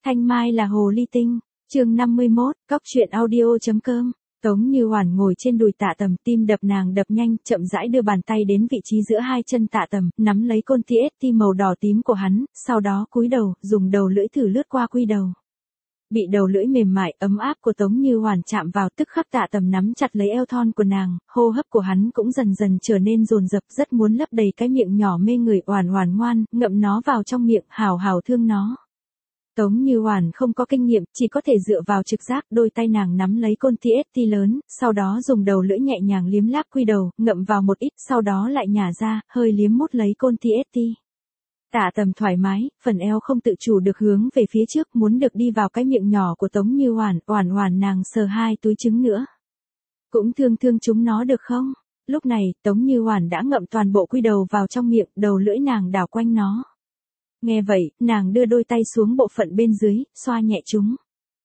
Thanh Mai là hồ ly tinh, chương 51, cóc truyện audio.com. Tống Như Hoản ngồi trên đùi Tạ Tầm, tim đập nàng đập nhanh, chậm rãi đưa bàn tay đến vị trí giữa hai chân Tạ Tầm, nắm lấy côn TST màu đỏ tím của hắn, sau đó cúi đầu, dùng đầu lưỡi thử lướt qua quy đầu. Bị đầu lưỡi mềm mại, ấm áp của Tống Như Hoản chạm vào, tức khắc Tạ Tầm nắm chặt lấy eo thon của nàng, hô hấp của hắn cũng dần dần trở nên dồn dập, rất muốn lấp đầy cái miệng nhỏ mê người. Oản Oản ngoan, ngậm nó vào trong miệng, hào hào thương nó. Tống Như Hoản không có kinh nghiệm, chỉ có thể dựa vào trực giác, đôi tay nàng nắm lấy côn TST lớn, sau đó dùng đầu lưỡi nhẹ nhàng liếm láp quy đầu, ngậm vào một ít, sau đó lại nhả ra, hơi liếm mút lấy côn TST. Tạ Tầm thoải mái, phần eo không tự chủ được hướng về phía trước, muốn được đi vào cái miệng nhỏ của Tống Như Hoản. Oản Oản nàng sờ hai túi trứng nữa. Cũng thương thương chúng nó được không? Lúc này, Tống Như Hoản đã ngậm toàn bộ quy đầu vào trong miệng, đầu lưỡi nàng đảo quanh nó. Nghe vậy, nàng đưa đôi tay xuống bộ phận bên dưới, xoa nhẹ chúng.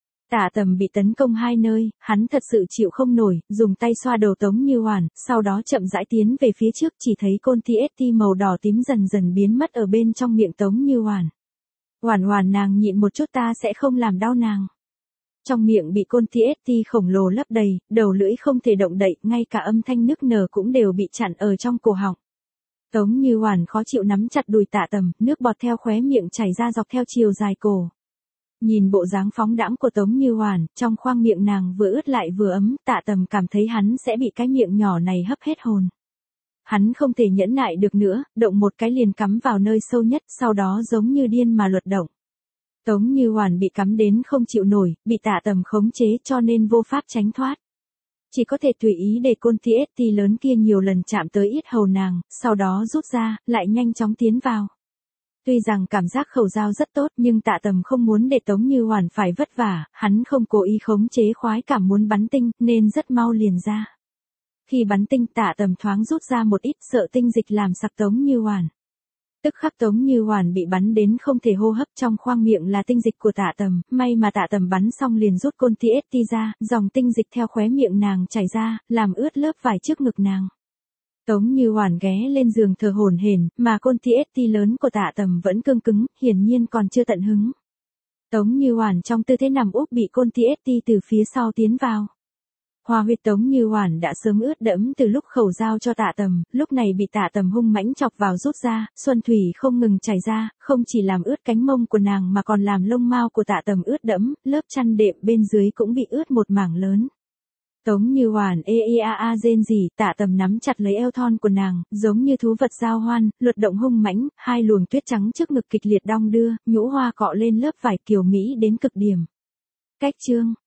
Tạ Tầm bị tấn công hai nơi, hắn thật sự chịu không nổi, dùng tay xoa đầu Tống Như Hoản, sau đó chậm rãi tiến về phía trước, chỉ thấy côn TST màu đỏ tím dần dần biến mất ở bên trong miệng Tống Như Hoản. Hoản Hoản nàng nhịn một chút, ta sẽ không làm đau nàng. Trong miệng bị côn TST khổng lồ lấp đầy, đầu lưỡi không thể động đậy, ngay cả âm thanh nức nở cũng đều bị chặn ở trong cổ họng. Tống Như Hoản khó chịu nắm chặt đùi Tạ Tầm, nước bọt theo khóe miệng chảy ra dọc theo chiều dài cổ. Nhìn bộ dáng phóng đãng của Tống Như Hoản, trong khoang miệng nàng vừa ướt lại vừa ấm, Tạ Tầm cảm thấy hắn sẽ bị cái miệng nhỏ này hấp hết hồn. Hắn không thể nhẫn nại được nữa, động một cái liền cắm vào nơi sâu nhất, sau đó giống như điên mà luật động. Tống Như Hoản bị cắm đến không chịu nổi, bị Tạ Tầm khống chế cho nên vô pháp tránh thoát. Chỉ có thể tùy ý để côn TST lớn kia nhiều lần chạm tới yết hầu nàng, sau đó rút ra, lại nhanh chóng tiến vào. Tuy rằng cảm giác khẩu dao rất tốt, nhưng Tạ Tầm không muốn để Tống Như Hoản phải vất vả, hắn không cố ý khống chế khoái cảm muốn bắn tinh, nên rất mau liền ra. Khi bắn tinh, Tạ Tầm thoáng rút ra một ít, sợ tinh dịch làm sặc Tống Như Hoản. Tức khắc Tống Như Hoản bị bắn đến không thể hô hấp, trong khoang miệng là tinh dịch của Tạ Tầm, may mà Tạ Tầm bắn xong liền rút côn TST ra, dòng tinh dịch theo khóe miệng nàng chảy ra, làm ướt lớp vải trước ngực nàng. Tống Như Hoản ghé lên giường thở hổn hển, mà côn TST lớn của Tạ Tầm vẫn cương cứng, hiển nhiên còn chưa tận hứng. Tống Như Hoản trong tư thế nằm úp bị côn TST từ phía sau tiến vào. Hoa huyệt Tống Như Hoản đã sớm ướt đẫm từ lúc khẩu dao cho Tạ Tầm, lúc này bị Tạ Tầm hung mãnh chọc vào rút ra, xuân thủy không ngừng chảy ra, không chỉ làm ướt cánh mông của nàng mà còn làm lông mao của Tạ Tầm ướt đẫm, lớp chăn đệm bên dưới cũng bị ướt một mảng lớn. Tống Như Hoản rên rỉ, Tạ Tầm nắm chặt lấy eo thon của nàng, giống như thú vật giao hoan, luật động hung mãnh, hai luồng tuyết trắng trước ngực kịch liệt đong đưa, nhũ hoa cọ lên lớp vải kiều mỹ đến cực điểm. Cách chương